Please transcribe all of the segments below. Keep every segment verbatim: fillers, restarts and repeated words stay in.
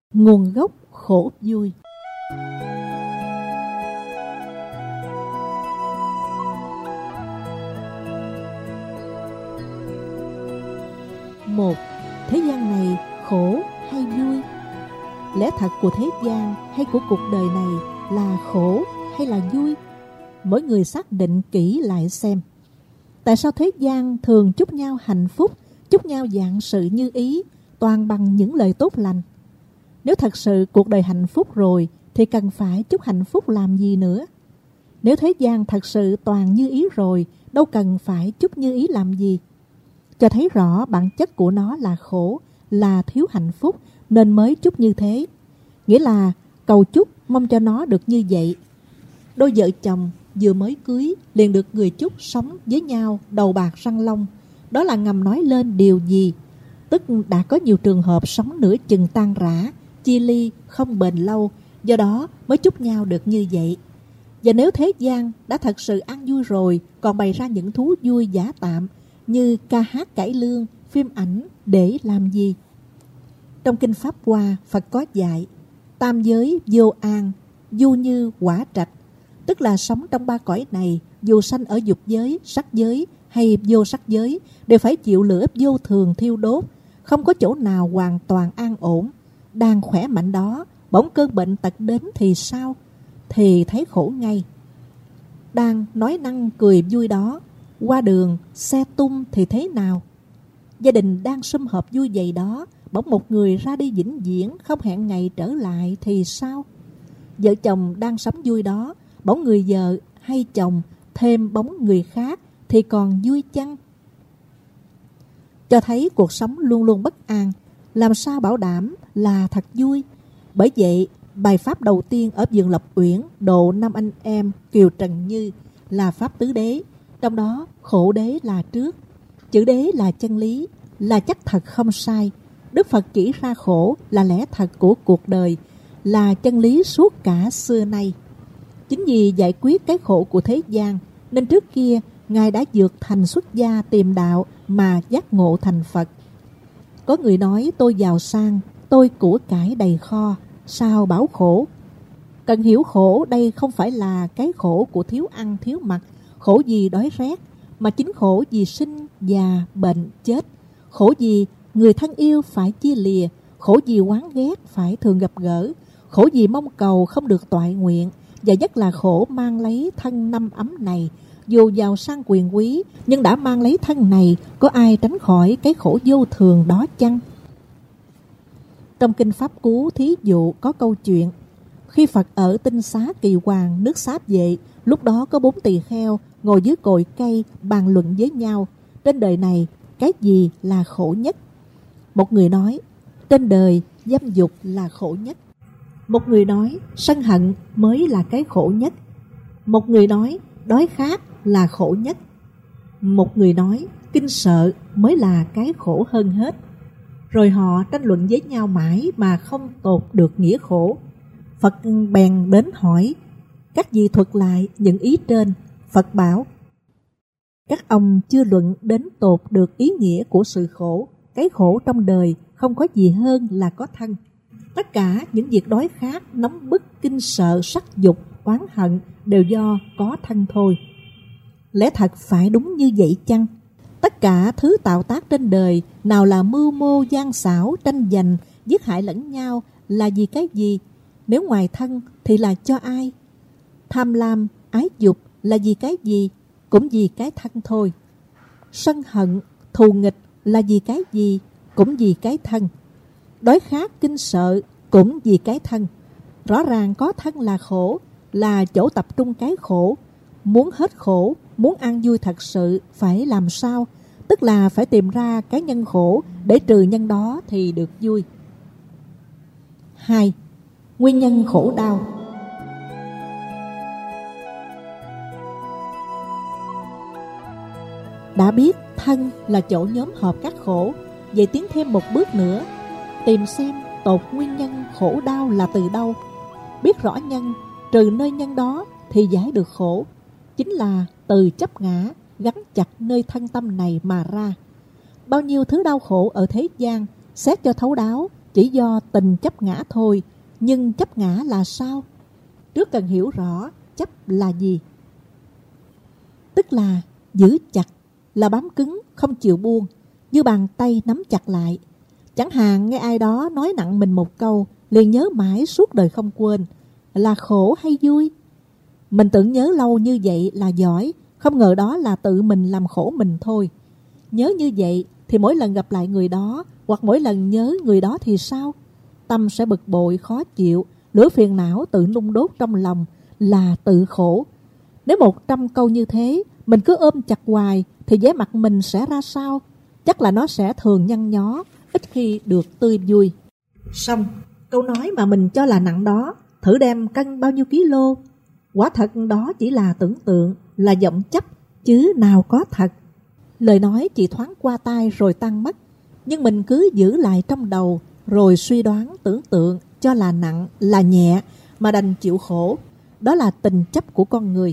Nguồn gốc khổ vui. Một, thế gian này khổ hay vui? Lẽ thật của thế gian hay của cuộc đời này là khổ hay là vui? Mỗi người xác định kỹ lại xem. Tại sao thế gian thường chúc nhau hạnh phúc, chúc nhau vạn sự như ý, toàn bằng những lời tốt lành? Nếu thật sự cuộc đời hạnh phúc rồi thì cần phải chúc hạnh phúc làm gì nữa? Nếu thế gian thật sự toàn như ý rồi, đâu cần phải chúc như ý làm gì? Cho thấy rõ bản chất của nó là khổ, là thiếu hạnh phúc nên mới chúc như thế. Nghĩa là cầu chúc mong cho nó được như vậy. Đôi vợ chồng vừa mới cưới liền được người chúc sống với nhau đầu bạc răng long. Đó là ngầm nói lên điều gì? Tức đã có nhiều trường hợp sống nửa chừng tan rã, chia ly không bền lâu, do đó mới chúc nhau được như vậy. Và nếu thế gian đã thật sự ăn vui rồi, còn bày ra những thú vui giả tạm như ca hát cải lương, phim ảnh để làm gì? Trong Kinh Pháp Hoa, Phật có dạy tam giới vô an, du như quả trạch, tức là sống trong ba cõi này, dù sanh ở dục giới, sắc giới hay vô sắc giới, đều phải chịu lửa vô thường thiêu đốt, không có chỗ nào hoàn toàn an ổn. Đang khỏe mạnh đó, bỗng cơn bệnh tật đến thì sao? Thì thấy khổ ngay. Đang nói năng cười vui đó, qua đường xe tung thì thế nào? Gia đình đang sum họp vui vậy đó, bỗng một người ra đi vĩnh viễn, không hẹn ngày trở lại thì sao? Vợ chồng đang sống vui đó, bỗng người vợ hay chồng thêm bóng người khác thì còn vui chăng? Cho thấy cuộc sống luôn luôn bất an, làm sao bảo đảm là thật vui? Bởi vậy, bài pháp đầu tiên ở vườn Lập Uyển độ năm anh em Kiều Trần Như là pháp tứ đế, trong đó khổ đế là trước. Chữ đế là chân lý, là chắc thật không sai. Đức Phật chỉ ra khổ là lẽ thật của cuộc đời, là chân lý suốt cả xưa nay. Chính vì giải quyết cái khổ của thế gian nên trước kia Ngài đã vượt thành xuất gia tìm đạo mà giác ngộ thành Phật. Có người nói tôi giàu sang, tôi của cải đầy kho, sao bảo khổ? Cần hiểu khổ đây không phải là cái khổ của thiếu ăn thiếu mặc, khổ gì đói rét, mà chính khổ vì sinh, già, bệnh, chết. Khổ gì người thân yêu phải chia lìa, khổ gì oán ghét phải thường gặp gỡ, khổ gì mong cầu không được toại nguyện, và nhất là khổ mang lấy thân năm ấm này. Dù giàu sang quyền quý, nhưng đã mang lấy thân này, có ai tránh khỏi cái khổ vô thường đó chăng? Trong Kinh Pháp Cú thí dụ có câu chuyện, khi Phật ở Tinh Xá Kỳ Hoàng, nước Sáp Vệ, lúc đó có bốn tỳ kheo ngồi dưới cội cây bàn luận với nhau, trên đời này cái gì là khổ nhất? Một người nói, trên đời dâm dục là khổ nhất. Một người nói, sân hận mới là cái khổ nhất. Một người nói, đói khát là khổ nhất. Một người nói, kinh sợ mới là cái khổ hơn hết. Rồi họ tranh luận với nhau mãi mà không tột được nghĩa khổ. Phật bèn đến hỏi, các vị thuật lại những ý trên. Phật bảo, các ông chưa luận đến tột được ý nghĩa của sự khổ. Cái khổ trong đời không có gì hơn là có thân. Tất cả những việc đói khát, nóng bức, kinh sợ, sắc dục, oán hận đều do có thân thôi. Lẽ thật phải đúng như vậy chăng? Tất cả thứ tạo tác trên đời, nào là mưu mô, gian xảo, tranh giành, giết hại lẫn nhau là vì cái gì? Nếu ngoài thân thì là cho ai? Tham lam, ái dục là vì cái gì? Cũng vì cái thân thôi. Sân hận, thù nghịch là vì cái gì? Cũng vì cái thân. Đói khát, kinh sợ cũng vì cái thân. Rõ ràng có thân là khổ, là chỗ tập trung cái khổ. Muốn hết khổ, muốn an vui thật sự phải làm sao? Tức là phải tìm ra cái nhân khổ để trừ nhân đó thì được vui. Hai, nguyên nhân khổ đau. Đã biết thân là chỗ nhóm họp các khổ, vậy tiến thêm một bước nữa, tìm xem tột nguyên nhân khổ đau là từ đâu. Biết rõ nhân, trừ nơi nhân đó thì giải được khổ. Chính là từ chấp ngã gắn chặt nơi thân tâm này mà ra. Bao nhiêu thứ đau khổ ở thế gian, xét cho thấu đáo chỉ do tình chấp ngã thôi. Nhưng chấp ngã là sao? Trước cần hiểu rõ chấp là gì. Tức là giữ chặt, là bám cứng, không chịu buông, như bàn tay nắm chặt lại. Chẳng hạn nghe ai đó nói nặng mình một câu, liền nhớ mãi suốt đời không quên. Là khổ hay vui? Mình tưởng nhớ lâu như vậy là giỏi, không ngờ đó là tự mình làm khổ mình thôi. Nhớ như vậy thì mỗi lần gặp lại người đó, hoặc mỗi lần nhớ người đó thì sao? Tâm sẽ bực bội, khó chịu, lửa phiền não tự nung đốt trong lòng, là tự khổ. Nếu một trăm câu như thế mình cứ ôm chặt hoài thì vẻ mặt mình sẽ ra sao? Chắc là nó sẽ thường nhăn nhó, ít khi được tươi vui. Xong, câu nói mà mình cho là nặng đó, thử đem cân bao nhiêu ký lô. Quả thật đó chỉ là tưởng tượng, là vọng chấp, chứ nào có thật. Lời nói chỉ thoáng qua tai rồi tan mất, nhưng mình cứ giữ lại trong đầu, rồi suy đoán tưởng tượng cho là nặng, là nhẹ, mà đành chịu khổ. Đó là tình chấp của con người.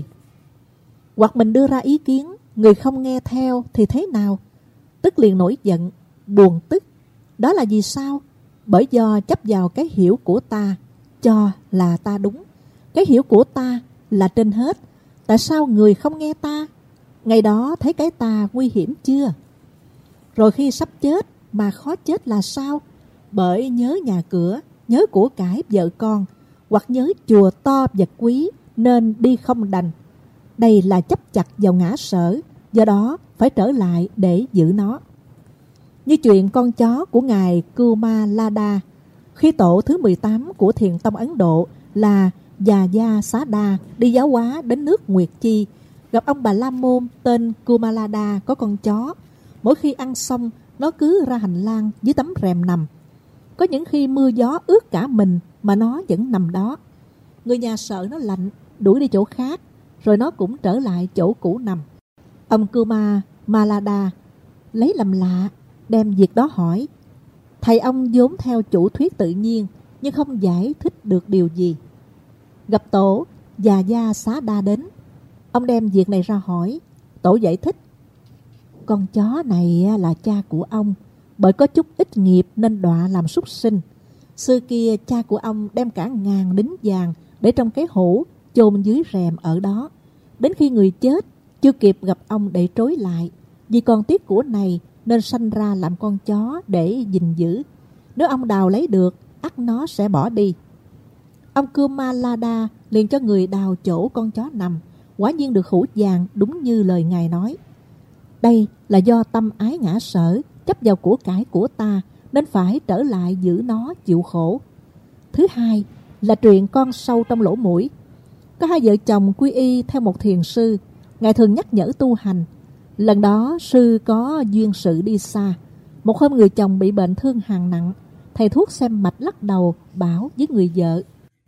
Hoặc mình đưa ra ý kiến, người không nghe theo thì thế nào? Tức liền nổi giận, buồn tức. Đó là vì sao? Bởi do chấp vào cái hiểu của ta, cho là ta đúng. Cái hiểu của ta là trên hết. Tại sao người không nghe ta? Ngày đó thấy cái ta nguy hiểm chưa? Rồi khi sắp chết mà khó chết là sao? Bởi nhớ nhà cửa, nhớ của cải vợ con, hoặc nhớ chùa to vật quý nên đi không đành. Đây là chấp chặt vào ngã sở, do đó phải trở lại để giữ nó. Như chuyện con chó của ngài Kumalada, khi tổ thứ mười tám của Thiền tông Ấn Độ là Già Gia Xá Đa đi giáo hóa đến nước Nguyệt Chi, gặp ông Bà La Môn tên Kumalada có con chó. Mỗi khi ăn xong, nó cứ ra hành lang dưới tấm rèm nằm. Có những khi mưa gió ướt cả mình mà nó vẫn nằm đó. Người nhà sợ nó lạnh, đuổi đi chỗ khác, rồi nó cũng trở lại chỗ cũ nằm. Ông Kumalada lấy làm lạ, đem việc đó hỏi. Thầy ông vốn theo chủ thuyết tự nhiên, nhưng không giải thích được điều gì. Gặp tổ Già Gia Xá Đa đến, ông đem việc này ra hỏi. Tổ giải thích: con chó này là cha của ông, bởi có chút ít nghiệp nên đọa làm súc sinh. Xưa kia cha của ông đem cả ngàn đính vàng để trong cái hũ chôn dưới rèm ở đó. Đến khi người chết, chưa kịp gặp ông để trối lại, vì còn tiếc của này nên sanh ra làm con chó để gìn giữ. Nếu ông đào lấy được, ắt nó sẽ bỏ đi. Ông Kumalada liền cho người đào chỗ con chó nằm. Quả nhiên được hũ vàng đúng như lời ngài nói. Đây là do tâm ái ngã sở, chấp vào của cải của ta, nên phải trở lại giữ nó chịu khổ. Thứ hai là chuyện con sâu trong lỗ mũi. Có hai vợ chồng quy y theo một thiền sư. Ngài thường nhắc nhở tu hành. Lần đó sư có duyên sự đi xa. Một hôm người chồng bị bệnh thương hàn nặng. Thầy thuốc xem mạch lắc đầu, bảo với người vợ: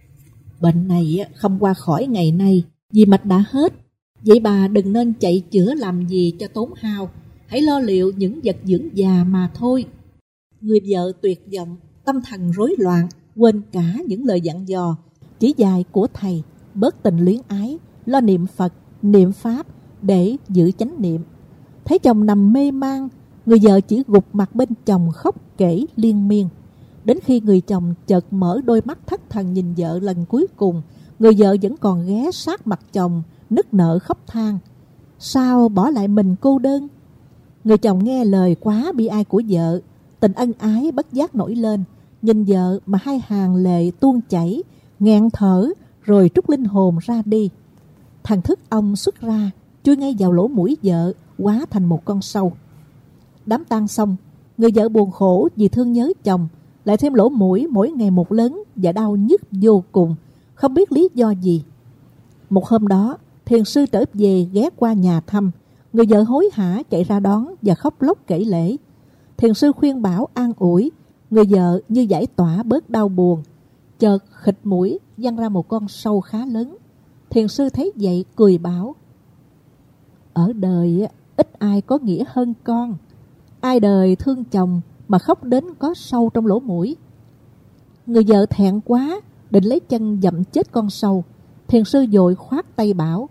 bệnh này không qua khỏi ngày nay, vì mạch đã hết. Vậy bà đừng nên chạy chữa làm gì cho tốn hao, hãy lo liệu những vật dưỡng già mà thôi. Người vợ tuyệt vọng, tâm thần rối loạn, quên cả những lời dặn dò, chỉ dạy của thầy, bớt tình luyến ái, lo niệm Phật, niệm Pháp để giữ chánh niệm. Thấy chồng nằm mê man, người vợ chỉ gục mặt bên chồng khóc kể liên miên. Đến khi người chồng chợt mở đôi mắt thất thần nhìn vợ lần cuối cùng, người vợ vẫn còn ghé sát mặt chồng, nức nở khóc than: sao bỏ lại mình cô đơn? Người chồng nghe lời quá bi ai của vợ, tình ân ái bất giác nổi lên, nhìn vợ mà hai hàng lệ tuôn chảy, nghẹn thở, rồi trút linh hồn ra đi. Thần thức ông xuất ra, chui ngay vào lỗ mũi vợ, hóa thành một con sâu. Đám tang xong, người vợ buồn khổ vì thương nhớ chồng, lại thêm lỗ mũi mỗi ngày một lớn và đau nhức vô cùng, không biết lý do gì. Một hôm đó, thiền sư trở về ghé qua nhà thăm. Người vợ hối hả chạy ra đón và khóc lóc kể lể. Thiền sư khuyên bảo an ủi, người vợ như giải tỏa bớt đau buồn. Chợt khịt mũi văng ra một con sâu khá lớn. Thiền sư thấy vậy cười bảo: ở đời ít ai có nghĩa hơn con. Ai đời thương chồng mà khóc đến có sâu trong lỗ mũi. Người vợ thẹn quá, định lấy chân dậm chết con sâu. Thiền sư vội khoát tay bảo: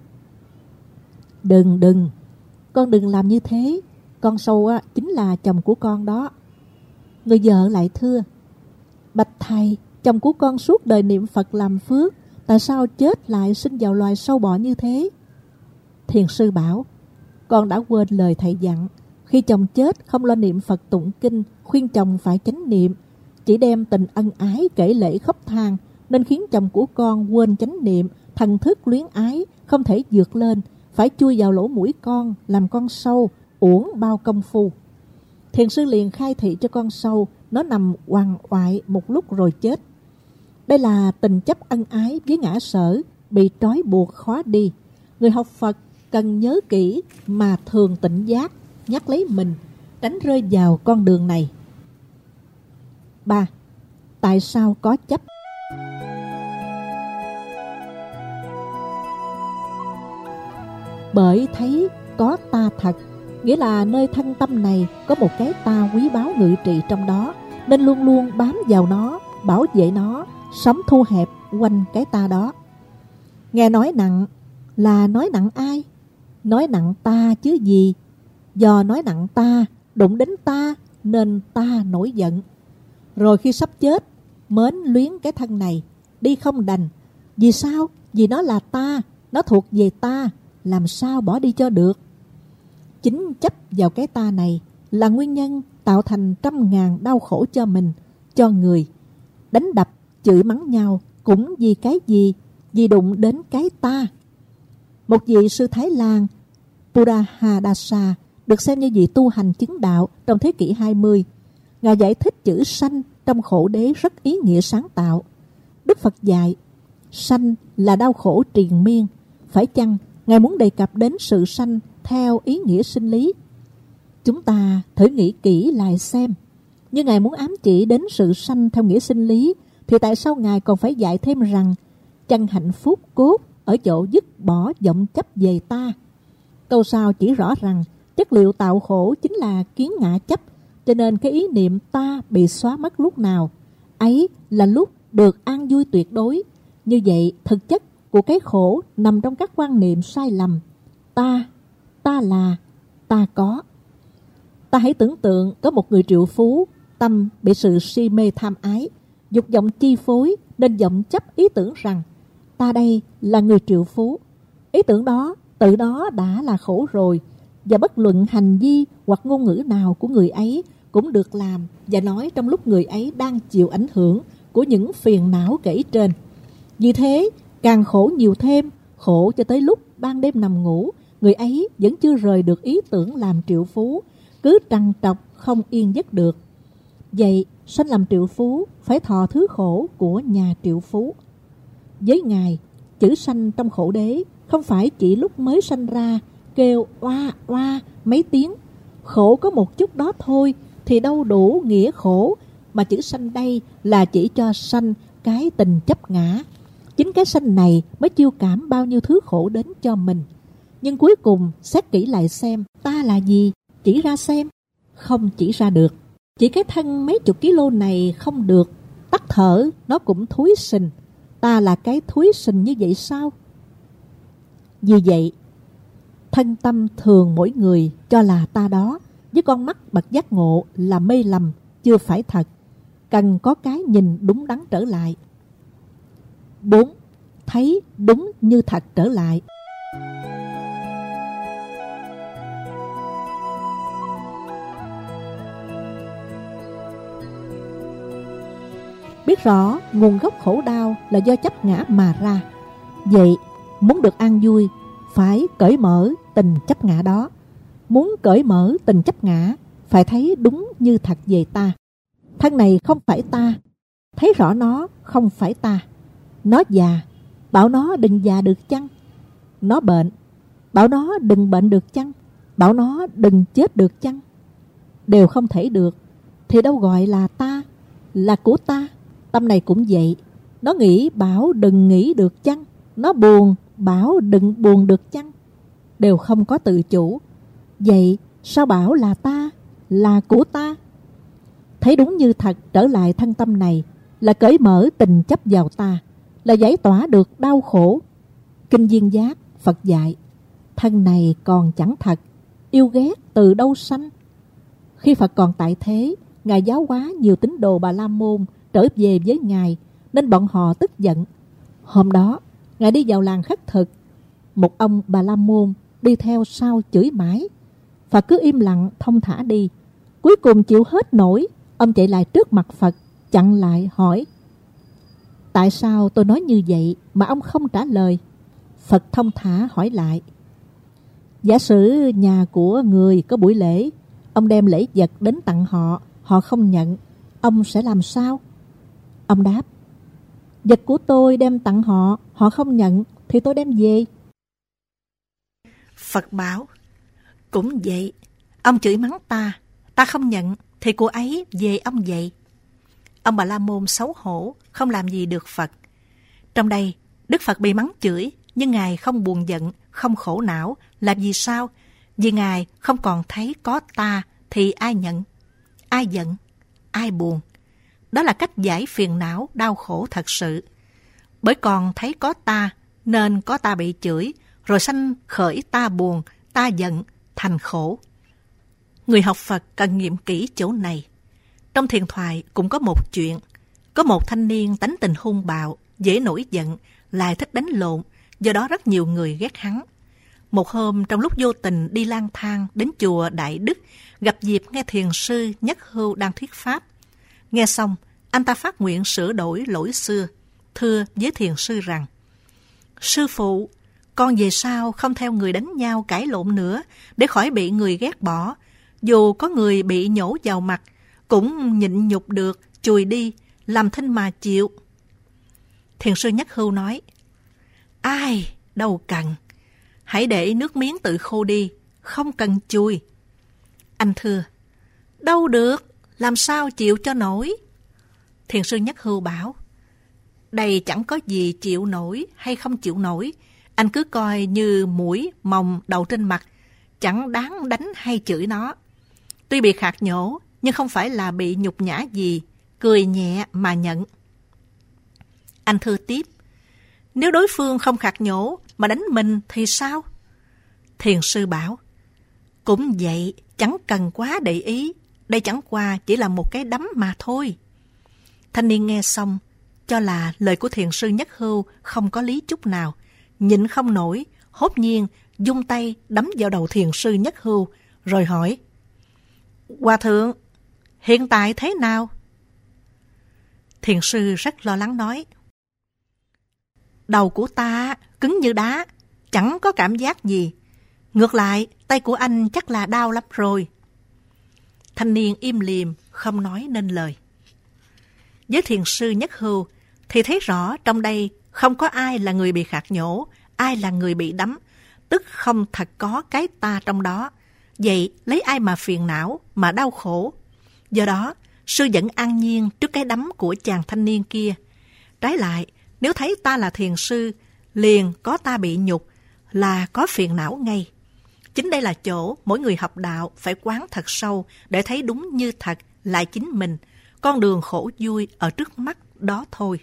đừng đừng, con đừng làm như thế. Con sâu á, chính là chồng của con đó. Người vợ lại thưa: Bạch thầy, chồng của con suốt đời niệm Phật làm phước, tại sao chết lại sinh vào loài sâu bọ như thế? Thiền sư bảo, con đã quên lời thầy dặn. Khi chồng chết không lo niệm Phật tụng kinh, khuyên chồng phải chánh niệm, chỉ đem tình ân ái kể lễ khóc than, nên khiến chồng của con quên chánh niệm, thần thức luyến ái, không thể vượt lên, phải chui vào lỗ mũi con, làm con sâu, uổng bao công phu. Thiền sư liền khai thị cho con sâu, nó nằm oằn oại một lúc rồi chết. Đây là tình chấp ân ái với ngã sở, bị trói buộc khó đi. Người học Phật cần nhớ kỹ mà thường tỉnh giác, nhắc lấy mình, tránh rơi vào con đường này. ba. Tại sao có chấp? Bởi thấy có ta thật, nghĩa là nơi thân tâm này có một cái ta quý báu ngự trị trong đó, nên luôn luôn bám vào nó, bảo vệ nó, sống thu hẹp quanh cái ta đó. Nghe nói nặng là nói nặng ai? Nói nặng ta chứ gì? Do nói nặng ta, đụng đến ta, nên ta nổi giận. Rồi khi sắp chết, mến luyến cái thân này, đi không đành. Vì sao? Vì nó là ta, nó thuộc về ta, làm sao bỏ đi cho được? Chính chấp vào cái ta này là nguyên nhân tạo thành trăm ngàn đau khổ cho mình, cho người. Đánh đập, chửi mắng nhau cũng vì cái gì? Vì đụng đến cái ta. Một vị sư Thái Lan, Purahadasa, được xem như vị tu hành chứng đạo trong thế kỷ hai mươi. Ngài giải thích chữ sanh trong khổ đế rất ý nghĩa sáng tạo. Đức Phật dạy, sanh là đau khổ triền miên. Phải chăng Ngài muốn đề cập đến sự sanh theo ý nghĩa sinh lý? Chúng ta thử nghĩ kỹ lại xem. Như Ngài muốn ám chỉ đến sự sanh theo nghĩa sinh lý, thì tại sao Ngài còn phải dạy thêm rằng chân hạnh phúc cốt ở chỗ dứt bỏ vọng chấp về ta? Câu sau chỉ rõ rằng chất liệu tạo khổ chính là kiến ngã chấp, cho nên cái ý niệm ta bị xóa mất lúc nào, ấy là lúc được an vui tuyệt đối. Như vậy, thực chất của cái khổ nằm trong các quan niệm sai lầm. Ta, ta là, ta có. Ta hãy tưởng tượng có một người triệu phú, tâm bị sự si mê tham ái, dục vọng chi phối, nên vọng chấp ý tưởng rằng ta đây là người triệu phú. Ý tưởng đó tự đó đã là khổ rồi, và bất luận hành vi hoặc ngôn ngữ nào của người ấy cũng được làm và nói trong lúc người ấy đang chịu ảnh hưởng của những phiền não kể trên. Vì thế, càng khổ nhiều thêm, khổ cho tới lúc ban đêm nằm ngủ, người ấy vẫn chưa rời được ý tưởng làm triệu phú, cứ trằn trọc không yên giấc được. Vậy, sanh làm triệu phú phải thọ thứ khổ của nhà triệu phú. Với Ngài, chữ sanh trong khổ đế không phải chỉ lúc mới sanh ra kêu oa oa mấy tiếng. Khổ có một chút đó thôi thì đâu đủ nghĩa khổ, mà chữ sanh đây là chỉ cho sanh cái tình chấp ngã. Chính cái sanh này mới chiêu cảm bao nhiêu thứ khổ đến cho mình. Nhưng cuối cùng xét kỹ lại xem ta là gì, chỉ ra xem, không chỉ ra được. Chỉ cái thân mấy chục kg này không được, tắt thở nó cũng thúi sình. Ta là cái thúi sình như vậy sao? Vì vậy, thân tâm thường mỗi người cho là ta đó, với con mắt bậc giác ngộ là mê lầm, chưa phải thật. Cần có cái nhìn đúng đắn trở lại. bốn. Thấy đúng như thật trở lại. Biết rõ nguồn gốc khổ đau là do chấp ngã mà ra. Vậy, muốn được an vui, phải cởi mở tình chấp ngã đó. Muốn cởi mở tình chấp ngã, phải thấy đúng như thật về ta. Thân này không phải ta, thấy rõ nó không phải ta. Nó già, bảo nó đừng già được chăng? Nó bệnh, bảo nó đừng bệnh được chăng? Bảo nó đừng chết được chăng? Đều không thể được, thì đâu gọi là ta, là của ta. Tâm này cũng vậy, nó nghĩ bảo đừng nghĩ được chăng? Nó buồn, bảo đừng buồn được chăng? Đều không có tự chủ. Vậy sao bảo là ta, là của ta? Thấy đúng như thật trở lại thân tâm này là cởi mở tình chấp vào ta, là giải tỏa được đau khổ. Kinh Viên Giác Phật dạy, thân này còn chẳng thật, yêu ghét từ đâu sanh? Khi Phật còn tại thế, Ngài giáo hóa nhiều tín đồ Bà La Môn trở về với Ngài, nên bọn họ tức giận. Hôm đó, Ngài đi vào làng khất thực. Một ông Bà La Môn đi theo sau chửi mãi. Phật cứ im lặng thong thả đi. Cuối cùng chịu hết nổi, ông chạy lại trước mặt Phật, chặn lại hỏi: tại sao tôi nói như vậy mà ông không trả lời? Phật thông thả hỏi lại: giả sử nhà của người có buổi lễ, ông đem lễ vật đến tặng họ, họ không nhận, ông sẽ làm sao? Ông đáp: vật của tôi đem tặng họ, họ không nhận thì tôi đem về. Phật bảo: cũng vậy, ông chửi mắng ta, ta không nhận thì cô ấy về ông vậy. Ông Bà La Môn xấu hổ, không làm gì được Phật. Trong đây, Đức Phật bị mắng chửi, nhưng Ngài không buồn giận, không khổ não. Là vì sao? Vì Ngài không còn thấy có ta thì ai nhận, ai giận, ai buồn. Đó là cách giải phiền não, đau khổ thật sự. Bởi còn thấy có ta, nên có ta bị chửi, rồi sanh khởi ta buồn, ta giận, thành khổ. Người học Phật cần nghiệm kỹ chỗ này. Trong thiền thoại cũng có một chuyện. Có một thanh niên tánh tình hung bạo, dễ nổi giận, lại thích đánh lộn, do đó rất nhiều người ghét hắn. Một hôm trong lúc vô tình đi lang thang đến chùa Đại Đức, gặp dịp nghe thiền sư Nhất Hưu đang thuyết pháp. Nghe xong, anh ta phát nguyện sửa đổi lỗi xưa, thưa với thiền sư rằng: sư phụ, con về sau không theo người đánh nhau cãi lộn nữa, để khỏi bị người ghét bỏ. Dù có người bị nhổ vào mặt, cũng nhịn nhục được, chùi đi, làm thinh mà chịu. Thiền sư Nhất Hưu nói: ai, đâu cần, hãy để nước miếng tự khô đi, không cần chùi. Anh thưa: đâu được, làm sao chịu cho nổi? Thiền sư Nhất Hưu bảo: đây chẳng có gì chịu nổi hay không chịu nổi, anh cứ coi như muỗi mồng đậu trên mặt, chẳng đáng đánh hay chửi nó. Tuy bị khạc nhổ, nhưng không phải là bị nhục nhã gì, cười nhẹ mà nhận. Anh thưa tiếp: nếu đối phương không khạc nhổ mà đánh mình thì sao? Thiền sư bảo: cũng vậy, chẳng cần quá để ý, đây chẳng qua chỉ là một cái đấm mà thôi. Thanh niên nghe xong, cho là lời của thiền sư Nhất Hưu không có lý chút nào, nhịn không nổi, hốt nhiên dung tay đấm vào đầu thiền sư Nhất Hưu, rồi hỏi: hòa thượng, hiện tại thế nào? Thiền sư rất lo lắng nói: đầu của ta cứng như đá, chẳng có cảm giác gì. Ngược lại, tay của anh chắc là đau lắm rồi. Thanh niên im lìm, không nói nên lời. Với thiền sư Nhất Hưu thì thấy rõ trong đây không có ai là người bị khạc nhổ, ai là người bị đấm, tức không thật có cái ta trong đó. Vậy lấy ai mà phiền não, mà đau khổ? Do đó, sư vẫn an nhiên trước cái đấm của chàng thanh niên kia. Trái lại, nếu thấy ta là thiền sư, liền có ta bị nhục, là có phiền não ngay. Chính đây là chỗ mỗi người học đạo phải quán thật sâu để thấy đúng như thật là chính mình. Con đường khổ vui ở trước mắt đó thôi.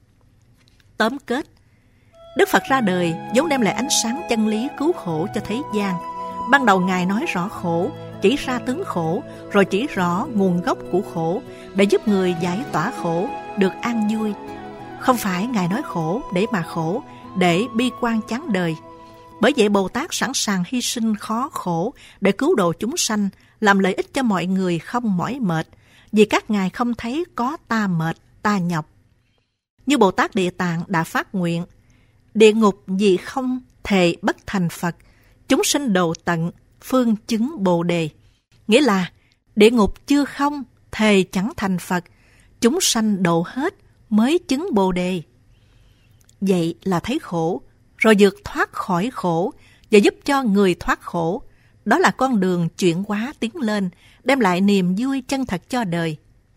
Tóm kết, Đức Phật ra đời vốn đem lại ánh sáng chân lý cứu khổ cho thế gian. Ban đầu Ngài nói rõ khổ, chỉ ra tướng khổ, rồi chỉ rõ nguồn gốc của khổ, để giúp người giải tỏa khổ, được an vui. Không phải Ngài nói khổ để mà khổ, để bi quan chán đời. Bởi vậy Bồ Tát sẵn sàng hy sinh khó khổ để cứu độ chúng sanh, làm lợi ích cho mọi người không mỏi mệt, vì các ngài không thấy có ta mệt, ta nhọc. Như Bồ Tát Địa Tạng đã phát nguyện: địa ngục vì không thề bất thành Phật, chúng sinh độ tận, phương chứng Bồ Đề. Nghĩa là địa ngục chưa không, thề chẳng thành Phật, chúng sanh độ hết mới chứng Bồ Đề. Vậy là thấy khổ, rồi vượt thoát khỏi khổ và giúp cho người thoát khổ. Đó là con đường chuyển hóa tiến lên, đem lại niềm vui chân thật cho đời.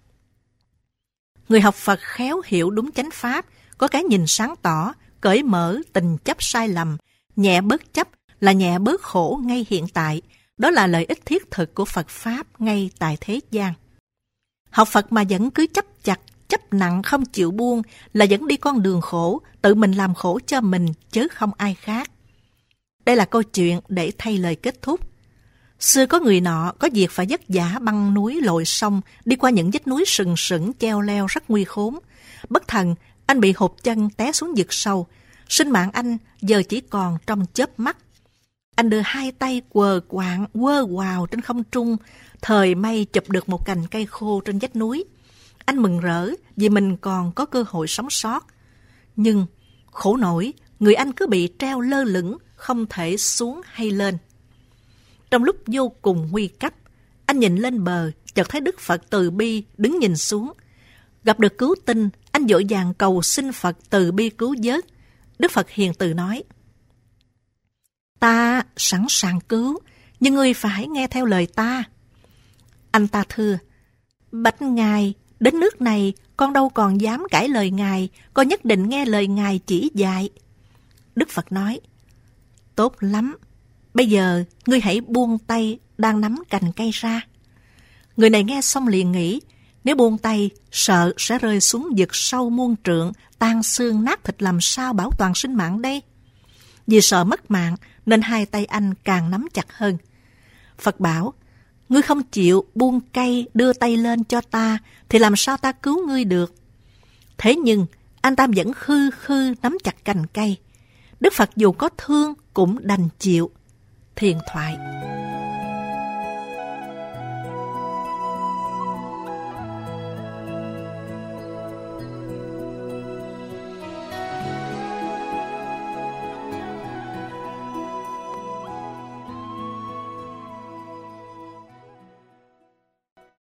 Người học Phật khéo hiểu đúng chánh pháp, có cái nhìn sáng tỏ, cởi mở tình chấp sai lầm, nhẹ bớt chấp là nhẹ bớt khổ ngay hiện tại. Đó là lợi ích thiết thực của Phật Pháp ngay tại thế gian. Học Phật mà vẫn cứ chấp chặt, chấp nặng không chịu buông là vẫn đi con đường khổ, tự mình làm khổ cho mình chứ không ai khác. Đây là câu chuyện để thay lời kết thúc. Xưa có người nọ có việc phải vất vả băng núi lội sông, đi qua những vách núi sừng sững treo leo rất nguy khốn. Bất thần, anh bị hụt chân té xuống vực sâu. Sinh mạng anh giờ chỉ còn trong chớp mắt. Anh đưa hai tay quờ quạng quơ quào trên không trung, thời may chụp được một cành cây khô trên vách núi. Anh mừng rỡ vì mình còn có cơ hội sống sót. Nhưng khổ nổi, người anh cứ bị treo lơ lửng, không thể xuống hay lên. Trong lúc vô cùng nguy cấp, anh nhìn lên bờ, chợt thấy Đức Phật từ bi đứng nhìn xuống. Gặp được cứu tinh, anh vội vàng cầu xin Phật từ bi cứu vớt. Đức Phật hiền từ nói: Ta sẵn sàng cứu, nhưng ngươi phải nghe theo lời ta. Anh ta thưa: Bạch Ngài, đến nước này con đâu còn dám cãi lời Ngài, con nhất định nghe lời Ngài chỉ dạy. Đức Phật nói: Tốt lắm, bây giờ ngươi hãy buông tay đang nắm cành cây ra. Người này nghe xong liền nghĩ, nếu buông tay sợ sẽ rơi xuống vực sâu muôn trượng, tan xương nát thịt, làm sao bảo toàn sinh mạng đây? Vì sợ mất mạng nên hai tay anh càng nắm chặt hơn. Phật bảo: Ngươi không chịu buông cây đưa tay lên cho ta thì làm sao ta cứu ngươi được? Thế nhưng anh ta vẫn khư khư nắm chặt cành cây. Đức Phật dù có thương cũng đành chịu. Thiền thoại.